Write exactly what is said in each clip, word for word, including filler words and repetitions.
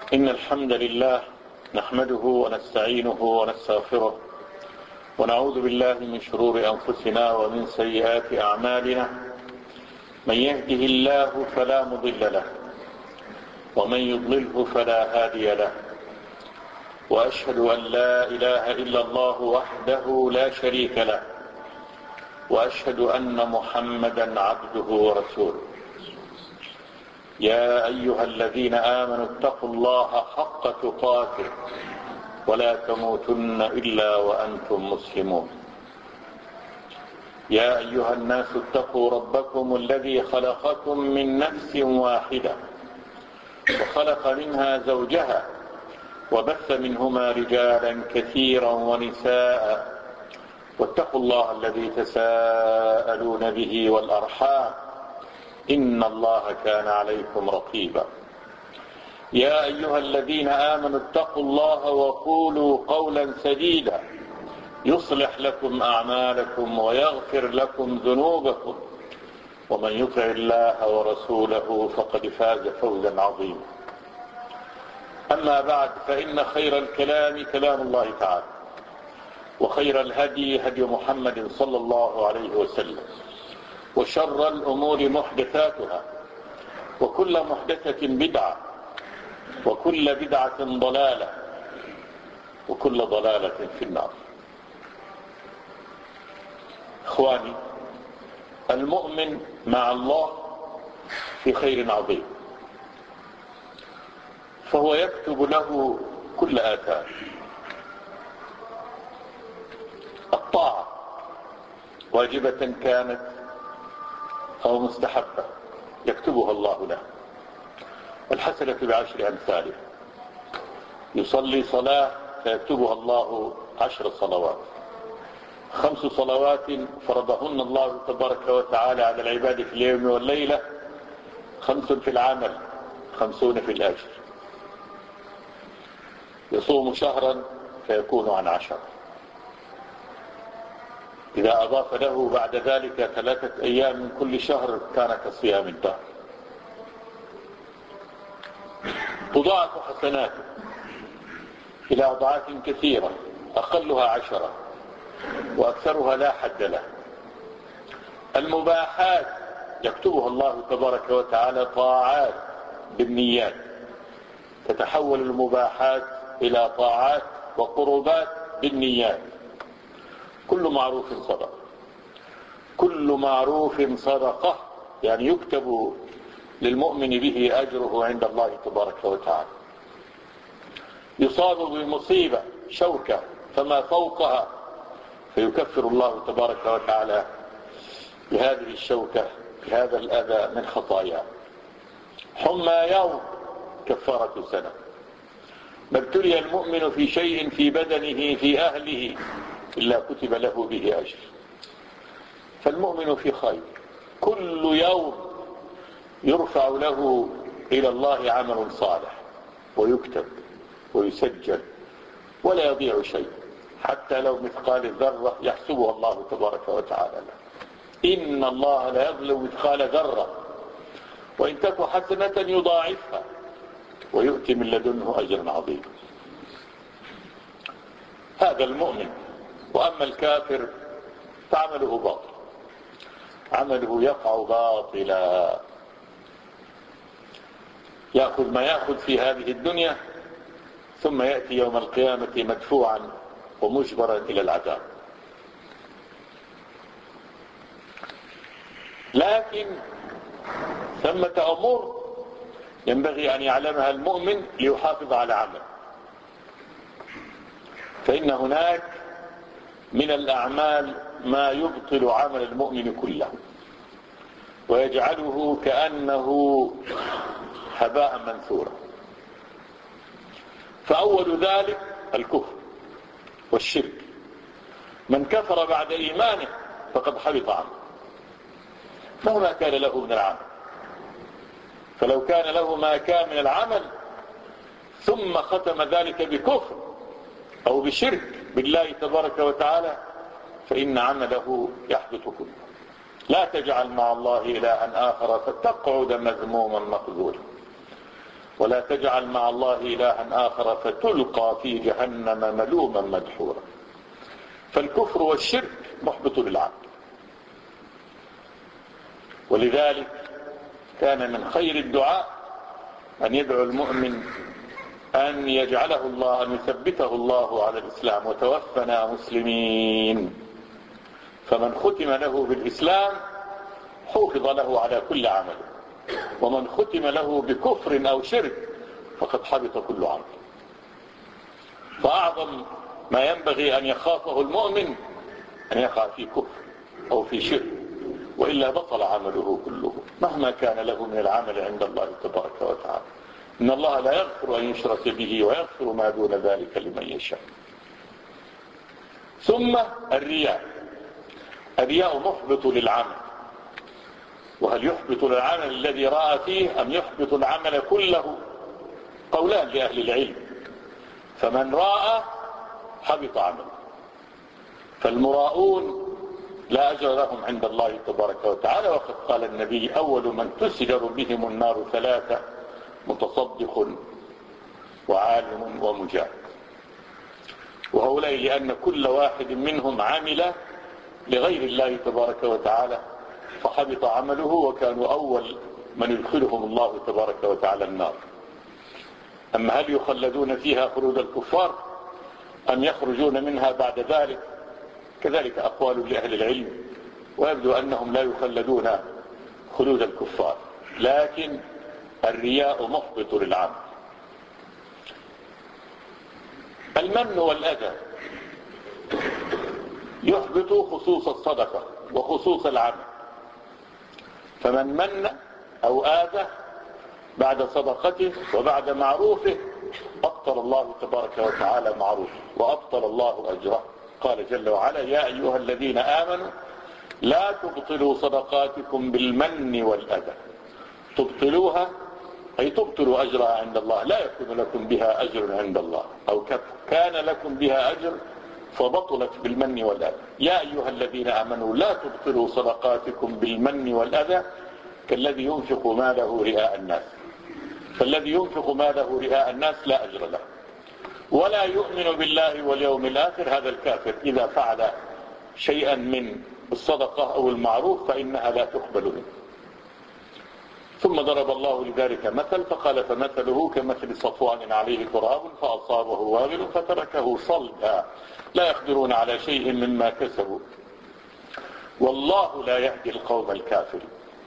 إن الحمد لله نحمده ونستعينه ونستغفره ونعوذ بالله من شرور أنفسنا ومن سيئات أعمالنا. من يهده الله فلا مضل له ومن يضلله فلا هادي له، وأشهد أن لا إله إلا الله وحده لا شريك له، وأشهد أن محمدا عبده ورسوله. يا أيها الذين آمنوا اتقوا الله حق تقاته ولا تموتن إلا وأنتم مسلمون. يا أيها الناس اتقوا ربكم الذي خلقكم من نفس واحدة وخلق منها زوجها وبث منهما رجالا كثيرا ونساء، واتقوا الله الذي تساءلون به والأرحام إن الله كان عليكم رقيبا. يا أيها الذين آمنوا اتقوا الله وقولوا قولا سديدا يصلح لكم أعمالكم ويغفر لكم ذنوبكم، ومن يطع الله ورسوله فقد فاز فوزا عظيما. أما بعد، فإن خير الكلام كلام الله تعالى، وخير الهدي هدي محمد صلى الله عليه وسلم، وشر الأمور محدثاتها، وكل محدثة بدعة، وكل بدعة ضلالة، وكل ضلالة في النار. إخواني، المؤمن مع الله في خير عظيم، فهو يكتب له كل آثار الطاعة، واجبة كانت أو مستحبة، يكتبها الله له. الحسنة بعشر أمثالها. يصلي صلاة فيكتبها الله عشر صلوات. خمس صلوات فرضهن الله تبارك وتعالى على العباد في اليوم والليلة، خمس في العمل، خمسون في الأجر. يصوم شهرا فيكون عن عشر. إذا أضاف له بعد ذلك ثلاثة أيام من كل شهر كان كصيام الدهر. تضاعف حسناته إلى أضعاف كثيرة، أقلها عشرة وأكثرها لا حد له. المباحات يكتبها الله تبارك وتعالى طاعات بالنيات، تتحول المباحات إلى طاعات وقربات بالنيات. كل معروف صدقة، كل معروف صدقة، يعني يكتب للمؤمن به أجره عند الله تبارك وتعالى. يصاب بمصيبة شوكة فما فوقها، فيكفر الله تبارك وتعالى بهذه الشوكة بهذا الأذى من خطاياه. حمى يوم كفارة سنة. ما ابتلي المؤمن في شيء في بدنه في أهله إلا كتب له به أجر. فالمؤمن في خير. كل يوم يرفع له إلى الله عمل صالح ويكتب ويسجل ولا يضيع شيء، حتى لو مثقال الذرة يحسبها الله تبارك وتعالى له. إن الله لا يظلم مثقال ذرة وإن تك حسنة يضاعفها ويؤتي من لدنه أجرا عظيما. هذا المؤمن. وأما الكافر فعمله باطل، عمله يقع باطلا، يأخذ ما يأخذ في هذه الدنيا ثم يأتي يوم القيامة مدفوعا ومجبرا إلى العذاب. لكن ثمة أمور ينبغي أن يعلمها المؤمن ليحافظ على عمله. فإن هناك من الأعمال ما يبطل عمل المؤمن كله ويجعله كأنه هباء منثورا. فأول ذلك الكفر والشرك. من كفر بعد إيمانه فقد حبط عنه مهما كان له من العمل. فلو كان له ما كان من العمل ثم ختم ذلك بكفر أو بشرك بالله تبارك وتعالى فإن عمله يحبط كله. لا تجعل مع الله إلها آخر فتقعد مذموما مخذولا. ولا تجعل مع الله إلها آخر فتلقى في جهنم ملوما مدحورا. فالكفر والشرك محبط للعبد، ولذلك كان من خير الدعاء أن يدعو المؤمن أن يجعله الله، أن يثبته الله على الإسلام، وتوفنا مسلمين. فمن ختم له بالإسلام حوفظ له على كل عمل، ومن ختم له بكفر أو شرك فقد حبط كل عمل. فأعظم ما ينبغي أن يخافه المؤمن أن يقع في كفر أو في شرك، وإلا بطل عمله كله مهما كان له من العمل عند الله تبارك وتعالى. إن الله لا يغفر أن يشرك به ويغفر ما دون ذلك لمن يشاء. ثم الرياء. الرياء محبط للعمل. وهل يحبط العمل الذي رأى فيه أم يحبط العمل كله؟ قولان لأهل العلم. فمن رأى حبط عمله، فالمراؤون لا أجر لهم عند الله تبارك وتعالى. وقد قال النبي: أول من تسجر بهم النار ثلاثة: متصدق وعالم ومجاهد. وهؤلاء لأن كل واحد منهم عمل لغير الله تبارك وتعالى فحبط عمله، وكانوا أول من يدخلهم الله تبارك وتعالى النار. أما هل يخلدون فيها خلود الكفار أم يخرجون منها بعد ذلك؟ كذلك أقوال لأهل العلم، ويبدو أنهم لا يخلدون خلود الكفار. لكن الرياء محبط للعمل. المن والأذى يحبط خصوص الصدقة وخصوص العمل. فمن من أو آذى بعد صدقته وبعد معروفه أبطل الله تبارك وتعالى معروفه وأبطل الله أجره. قال جل وعلا: يا أيها الذين آمنوا لا تبطلوا صدقاتكم بالمن والأذى. تبطلوها أي تبطلوا أجرها عند الله، لا يكون لكم بها أجر عند الله، أو كان لكم بها أجر فبطلت بالمن والأذى. يا أيها الذين آمنوا لا تبطلوا صدقاتكم بالمن والأذى كالذي ينفق ماله رئاء الناس. فالذي ينفق ماله رئاء الناس لا أجر له، ولا يؤمن بالله واليوم الآخر. هذا الكافر إذا فعل شيئا من الصدقة أو المعروف فإنها لا تقبل منه. ثم ضرب الله لذلك مثل فقال: فمثله كمثل صفوان عليه تراب فأصابه وابل فتركه صلدا لا يقدرون على شيء مما كسبوا والله لا يهدي القوم الكافرين.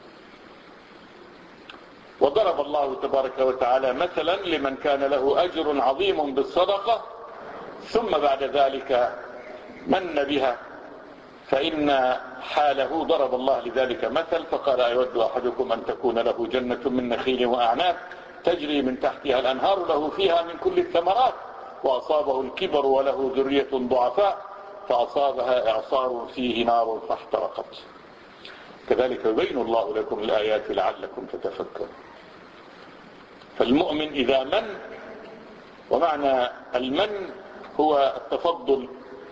وضرب الله تبارك وتعالى مثلا لمن كان له أجر عظيم بالصدقة ثم بعد ذلك من بها، فإن حاله ضرب الله لذلك مثل فقال: أيود أحدكم أن تكون له جنة من نخيل وأعناب تجري من تحتها الأنهار له فيها من كل الثمرات وأصابه الكبر وله ذرية ضعفاء فأصابها إعصار فيه نار فاحترقت. كذلك يبين الله لكم الآيات لعلكم تتفكرون. فالمؤمن إذا من، ومعنى المن هو التفضل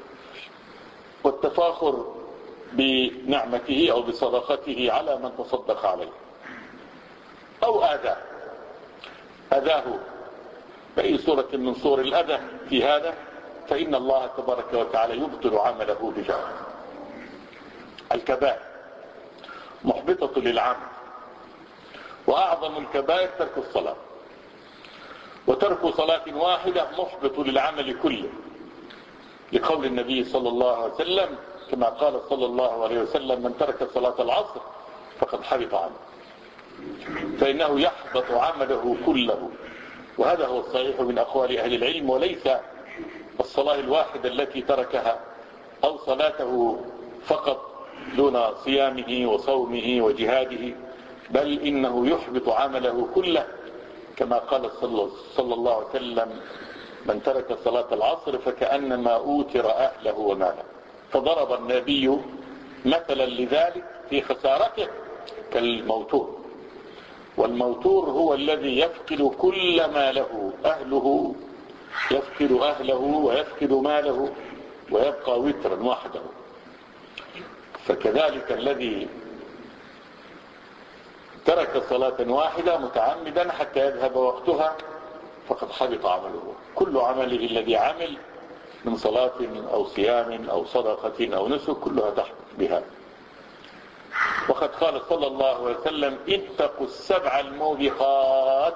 والتفاخر بنعمته أو بصدقته على من تصدق عليه، أو آذاه أذاه بأي صورة من صور الأذى في هذا، فإن الله تبارك وتعالى يبطل عمله بذلك. الكبائر محبطة للعمل، وأعظم الكبائر ترك الصلاة، وترك صلاة واحدة محبط للعمل كله، لقول النبي صلى الله عليه وسلم كما قال صلى الله عليه وسلم: من ترك صلاة العصر فقد حبط عمله، فإنه يحبط عمله كله. وهذا هو الصحيح من أقوال أهل العلم، وليس الصلاة الواحدة التي تركها أو صلاته فقط دون صيامه وصومه وجهاده، بل إنه يحبط عمله كله، كما قال صلى الله عليه وسلم: من ترك صلاة العصر فكأنما أوتر أهله وماله. فضرب النبي مثلا لذلك في خسارته كالموتور، والموتور هو الذي يفقد كل ما له، أهله يفقد أهله ويفقد ماله ويبقى وترا وحده. فكذلك الذي ترك صلاة واحدة متعمدا حتى يذهب وقتها فقد حبط عمله. كل عمله الذي عمل من صلاة أو صيام أو صدقة أو نسك كلها تحبط بها. وقد قال صلى الله عليه وسلم اتقوا السبع الموبقات.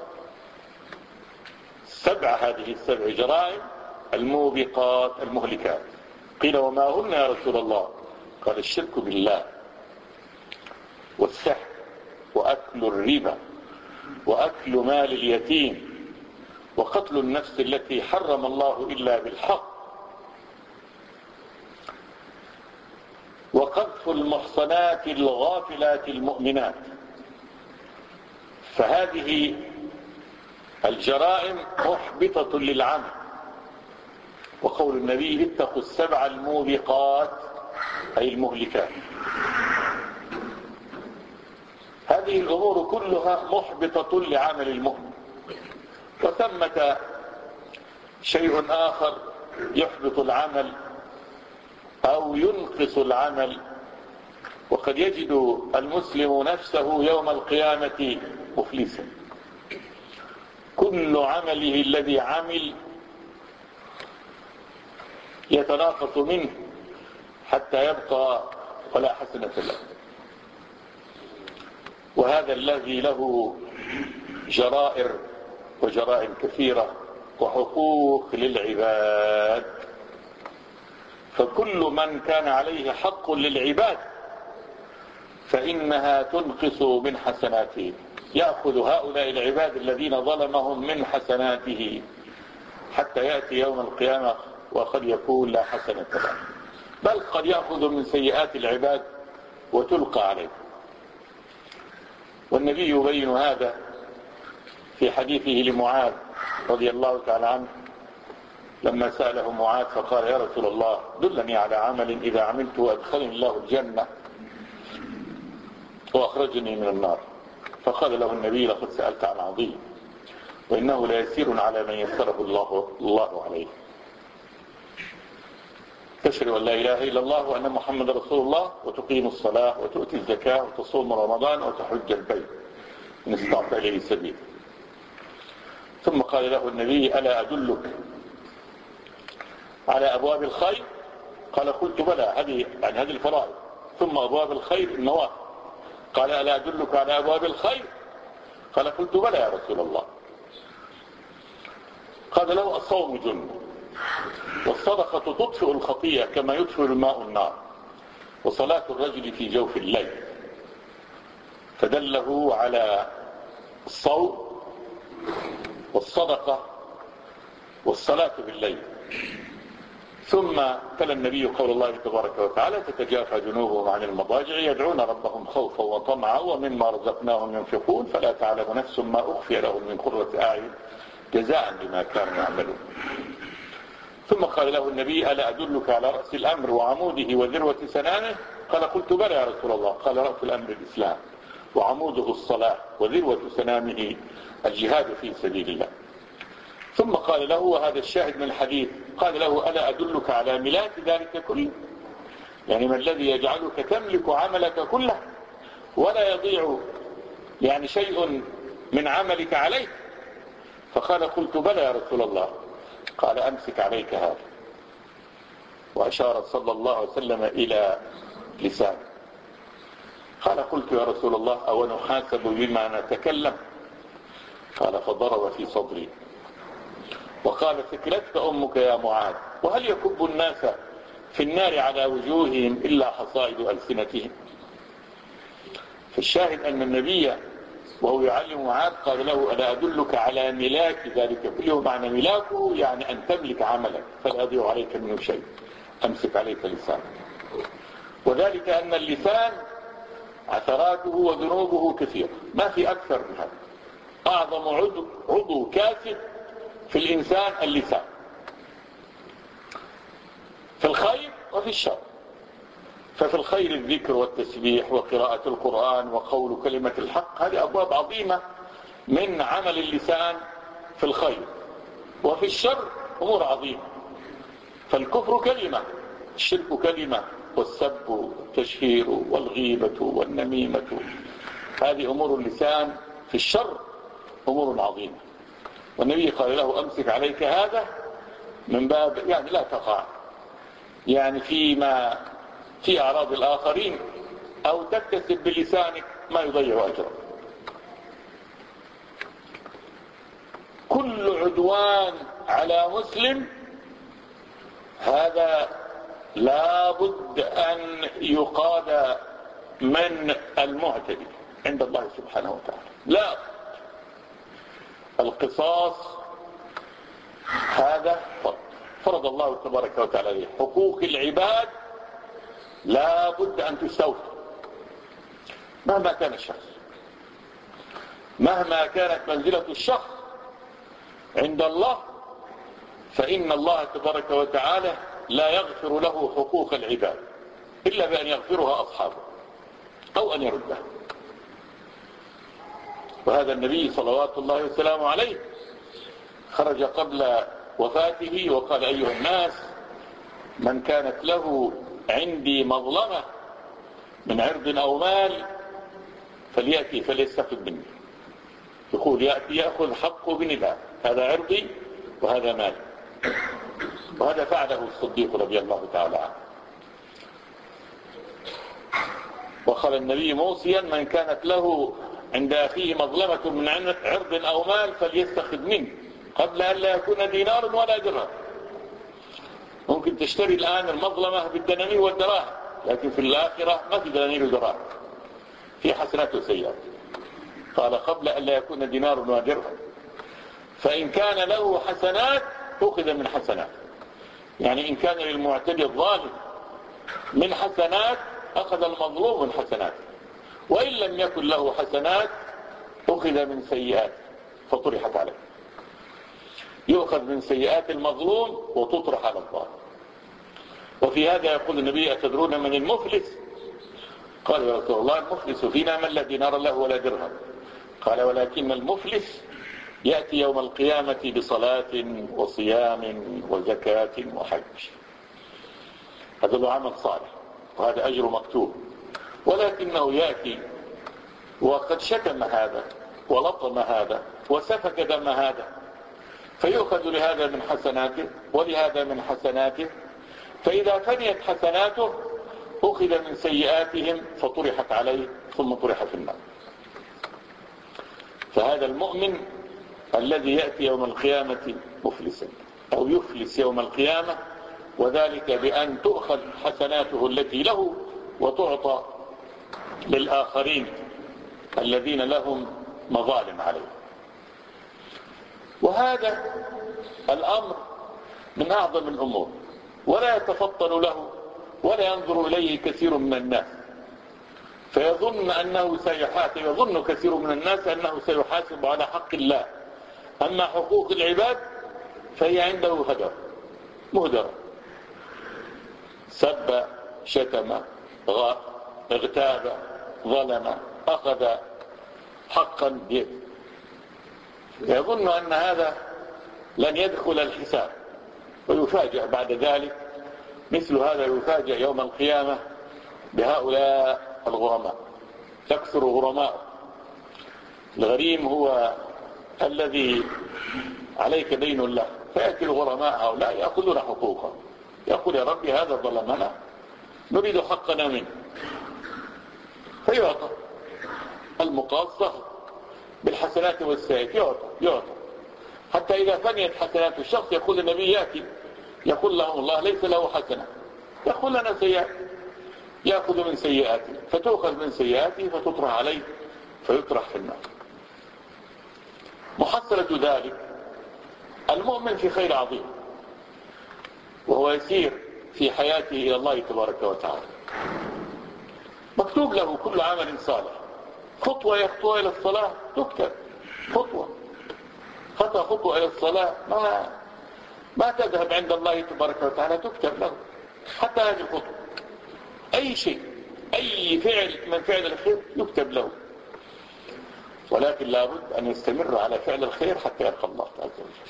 سبع هذه السبع جرائم الموبقات المهلكات. قيل وما هن يا رسول الله؟ قال الشرك بالله والسحر وأكل الربا وأكل مال اليتيم وقتل النفس التي حرم الله إلا بالحق وقذف المحصنات الغافلات المؤمنات. فهذه الجرائم محبطة للعمل. وقول النبي اتقوا السبع الموبقات أي المهلكات. هذه الأمور كلها محبطة لعمل المؤمن. وثمة شيء آخر يحبط العمل أو ينقص العمل. وقد يجد المسلم نفسه يوم القيامة مفلسا. كل عمله الذي عمل يتناقص منه حتى يبقى ولا حسنة له. وهذا الذي له جرائر وجرائم كثيرة وحقوق للعباد. فكل من كان عليه حق للعباد فإنها تنقص من حسناته. يأخذ هؤلاء العباد الذين ظلمهم من حسناته حتى يأتي يوم القيامة وقد يكون لا حسنة له، بل قد يأخذ من سيئات العباد وتلقى عليه. والنبي يبين هذا في حديثه لمعاذ رضي الله تعالى عنه لما سأله معاذ فقال يا رسول الله دلني على عمل إذا عملته أدخلني الله الجنة وأخرجني من النار. فقال له النبي لقد سألت عن عظيم وإنه ليسير على من يسره الله, الله عليه. تشهد أن لا إله إلا الله وأن محمد رسول الله وتقيم الصلاة وتؤتي الزكاة وتصوم رمضان وتحج البيت إن استطعت إليه سبيل. ثم قال له النبي ألا أدلك على أبواب الخير؟ قال قلت بلى. هذه يعني هذه الفرائض. ثم أبواب الخير النوافل. قال ألا أدلك على أبواب الخير؟ قال قلت بلى يا رسول الله. قال له الصوم جنة والصدقة تطفئ الخطيئة كما يطفئ الماء النار وصلاة الرجل في جوف الليل. فدله على الصوم والصدقة والصلاة بالليل. ثم تلا النبي قول الله تبارك وتعالى تتجافى جنوبهم عن المضاجع يدعون ربهم خوفا وطمعا ومما رزقناهم ينفقون فلا تعلم نفس ما أخفي لهم من قرة أعين جزاء بما كانوا يعملون. ثم قال له النبي ألا أدلك على رأس الأمر وعموده وذروة سنامه؟ قال قلت بلى يا رسول الله. قال رأس الأمر الإسلام وعموده الصلاة وذروة سنامه الجهاد في سبيل الله. ثم قال له وهذا الشاهد من الحديث قال له ألا أدلك على ملاك ذلك كله؟ يعني ما الذي يجعلك تملك عملك كله ولا يضيع يعني شيء من عملك عليك؟ فقال قلت بلى يا رسول الله. قال أمسك عليك هذا. وأشار صلى الله عليه وسلم إلى لسانه. قال قلت يا رسول الله أو نحاسب بما نتكلم؟ قال فضرب في صدري وقال ثكلتك أمك يا معاذ وهل يكب الناس في النار على وجوههم إلا حصائد ألسنتهم؟ فالشاهد أن النبي وهو يعلم معاذ قال له ألا أدلك على ملاك ذلك كله؟ معنى ملاكه يعني أن تملك عملك فلا يضيع عليك منه شيء. أمسك عليك لسانك. وذلك أن اللسان عثراته وذنوبه كثيرة ما في أكثر من هذا. أعظم عضو, عضو كاسد في الإنسان اللسان في الخير وفي الشر. ففي الخير الذكر والتسبيح وقراءة القرآن وقول كلمة الحق. هذه أبواب عظيمة من عمل اللسان في الخير. وفي الشر أمور عظيمة. فالكفر كلمة الشرك كلمة والسب والتشهير والغيبة والنميمة هذه أمور اللسان في الشر أمور عظيمة، والنبي قال له أمسك عليك هذا من باب يعني لا تقع يعني فيما في أعراض الآخرين أو تكتسب بلسانك ما يضيع أجرك. كل عدوان على مسلم هذا لا بد أن يقاد من المعتدي عند الله سبحانه وتعالى. لا، القصاص هذا فرض فرض الله تبارك وتعالى عليه. حقوق العباد لا بد أن تستوفى مهما كان الشخص، مهما كانت منزلة الشخص عند الله، فإن الله تبارك وتعالى لا يغفر له حقوق العباد إلا بأن يغفرها أصحابه أو أن يردها. وهذا النبي صلوات الله وسلامه عليه خرج قبل وفاته وقال أيها الناس من كانت له عندي مظلمة من عرض أو مال فليأتي فليستفد مني. يقول يأتي يأخذ حقه بنداء، هذا عرضي وهذا مالي. وهذا فعله الصديق رضي الله تعالى عنه. وقال النبي موصيا من كانت له عند أخيه مظلمة من عرض أو مال فليستخذ منه قبل أن لا يكون دينار ولا درهم. ممكن تشتري الآن المظلمة بالدنانير والدراهم، لكن في الآخرة ما في دنانير ودراهم، في حسنات وسيئات. قال قبل أن لا يكون دينار ودرهم. فإن كان له حسنات أخذ من حسنات، يعني إن كان للمعتدي الظالم من حسنات أخذ المظلوم من حسنات، وإن لم يكن له حسنات أخذ من سيئات فطرحت عليه. يؤخذ من سيئات المظلوم وتطرح على الظالم. وفي هذا يقول النبي أتدرون من المفلس؟ قال يا رسول الله المفلس فينا من لا دينار له ولا درهم. قال ولكن المفلس يأتي يوم القيامة بصلاة وصيام وزكاة وحج. هذا له عمل صالح وهذا أجر مكتوب، ولكنه يأتي وقد شتم هذا ولطم هذا وسفك دم هذا، فيؤخذ لهذا من حسناته ولهذا من حسناته، فإذا فنيت حسناته أخذ من سيئاتهم فطرحت عليه ثم طرح في النار. فهذا المؤمن الذي يأتي يوم القيامة مفلسا أو يفلس يوم القيامة، وذلك بأن تؤخذ حسناته التي له وتعطى للآخرين الذين لهم مظالم عليه. وهذا الأمر من أعظم الأمور، ولا يتفطن له ولا ينظر إليه كثير من الناس، فيظن أنه سيحاسب، يظن كثير من الناس أنه سيحاسب على حق الله، أما حقوق العباد فهي عنده هدر مهدر. سب، شتم، اغتاب، ظلم، أخذ حقا بيده، يظن أن هذا لن يدخل الحساب، ويفاجأ بعد ذلك. مثل هذا يفاجأ يوم القيامة بهؤلاء الغرماء، تكثر غرماء. الغريم هو الذي عليك دين له، فيأتي الغرماء هؤلاء يأخذون حقوقه، يقول يا ربي هذا ظلمنا نريد حقنا منه، فيعطى المقاصة بالحسنات والسيئات، يعطى يعطى حتى إذا فنيت حسنات الشخص يقول النبي يأتي يقول لهم الله ليس له حسنة، يقول لنا سيئات، يأخذ من سيئاته فتؤخذ من سيئاته فتطرح عليه فيطرح في النار. محصلة ذلك المؤمن في خير عظيم، وهو يسير في حياته إلى الله تبارك وتعالى، مكتوب له كل عمل صالح. خطوة يخطوها إلى الصلاة تكتب، خطوة خطأ خطوة إلى الصلاة ما ما تذهب عند الله تبارك وتعالى، تكتب له حتى هذه الخطوة. أي شيء، أي فعل من فعل الخير يكتب له، ولكن لابد أن يستمر على فعل الخير حتى يلقى الله عز وجل.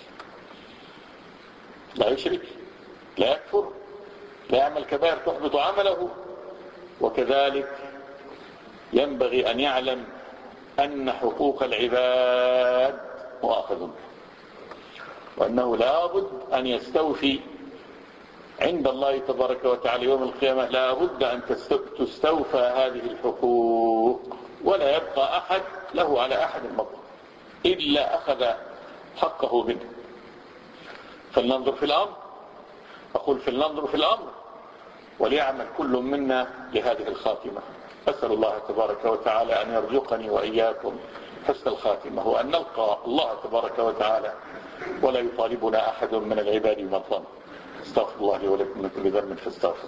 لا يشرك، لا يكفر، لا يعمل كبائر تحبط عمله. وكذلك ينبغي أن يعلم أن حقوق العباد مؤاخذ، وأنه لا بد أن يستوفي عند الله تبارك وتعالى يوم القيامة، لا بد أن تستوفى هذه الحقوق، ولا يبقى أحد له على أحد مظلم إلا أخذ حقه منه. فلننظر في الأمر، أقول فلننظر في الأمر وليعمل كل منا لهذه الخاتمة. أسأل الله تبارك وتعالى أن يرزقني وإياكم حسن الخاتمة، وأن نلقى الله تبارك وتعالى ولا يطالبنا أحد من العباد بمظلم. استغفر الله لي ولكم من كل ذنب فاستغفر.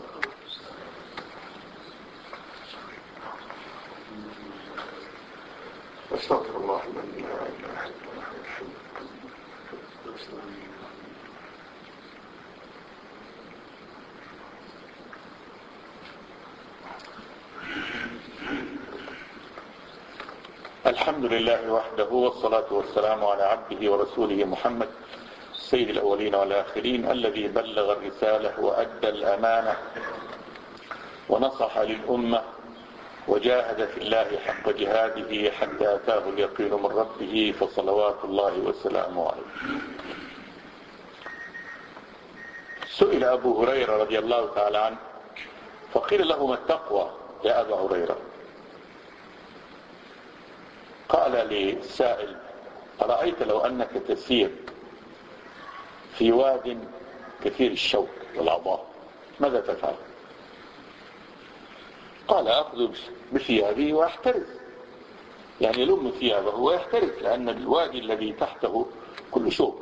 استغفر الله الذي لا اله الا هو. الحمد لله وحده، والصلاة والسلام على عبده ورسوله محمد سيد الأولين والآخرين، الذي بلغ الرسالة وأدى الأمانة ونصح للأمة وجاهد في الله حق جهاده حتى أتاه اليقين من ربه، فصلوات الله وسلامه عليه. سئل أبو هريرة رضي الله تعالى عنه فقيل له: ما التقوى يا أبا هريرة؟ قال للسائل: أرأيت لو أنك تسير في واد كثير الشوك والعضاء ماذا تفعل؟ قال: أخذ بثيابي وأحترز، يعني يلم ثيابه ويحترز، لأن الوادي الذي تحته كل شوك،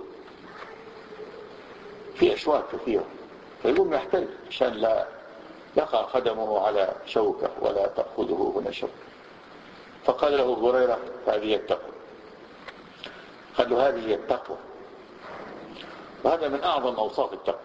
في أشواك كثيرة، فيقوم يحترز عشان لا يقع قدمه على شوكة ولا تأخذه هنا شوكة. فقال له أبو هريرة: هذه التقوى. قال له: هذه هي التقوى، وهذا من أعظم أوصاف التقوى.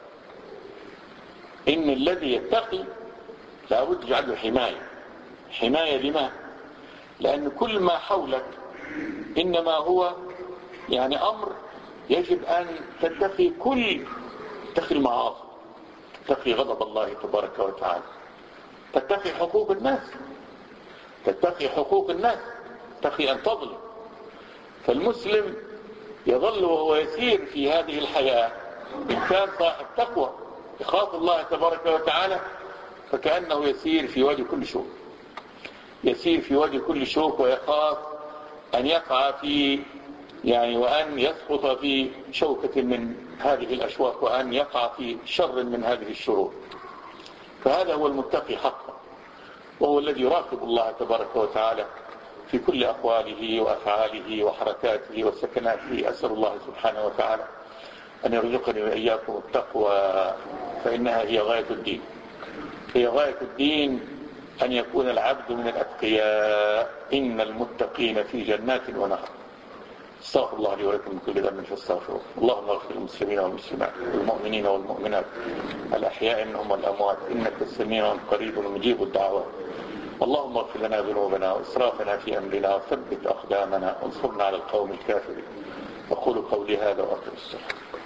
إن الذي يتقي لابد يجعله حماية. حماية لما؟ لأن كل ما حولك إنما هو يعني أمر يجب أن تتقي، كل تتقي المعاصي، تتقي غضب الله تبارك وتعالى، تتقي حقوق الناس، تتقي حقوق الناس، تتقي أن تظلم. فالمسلم يظل وهو يسير في هذه الحياة إنسان صاحب تقوى يخاف الله تبارك وتعالى، فكأنه يسير في وادي كل شوك، يسير في وادي كل شوك ويخاف أن يقع في يعني وأن يسقط في شوكة من هذه الأشواك، وأن يقع في شر من هذه الشرور. فهذا هو المتقي حقا، وهو الذي يراقب الله تبارك وتعالى في كل أقواله وأفعاله وحركاته وسكناته. أسأل الله سبحانه وتعالى أن يرزقني وإياكم التقوى، فإنها هي غاية الدين. هي غاية الدين أن يكون العبد من الأتقياء. إن المتقين في جنات ونهر. استغفر الله لي ولكم من كل ذنب فاستغفروه. اللهم اغفر للمسلمين والمسلمات والمؤمنين والمؤمنات الأحياء منهم والأموات، إنك السميع قريب مجيب الدعوات. اللهم اغفر لنا ذنوبنا وإسرافنا في أمرنا، وثبت أقدامنا وانصرنا على القوم الكافرين. أقول قولي هذا وأقم الصلاة.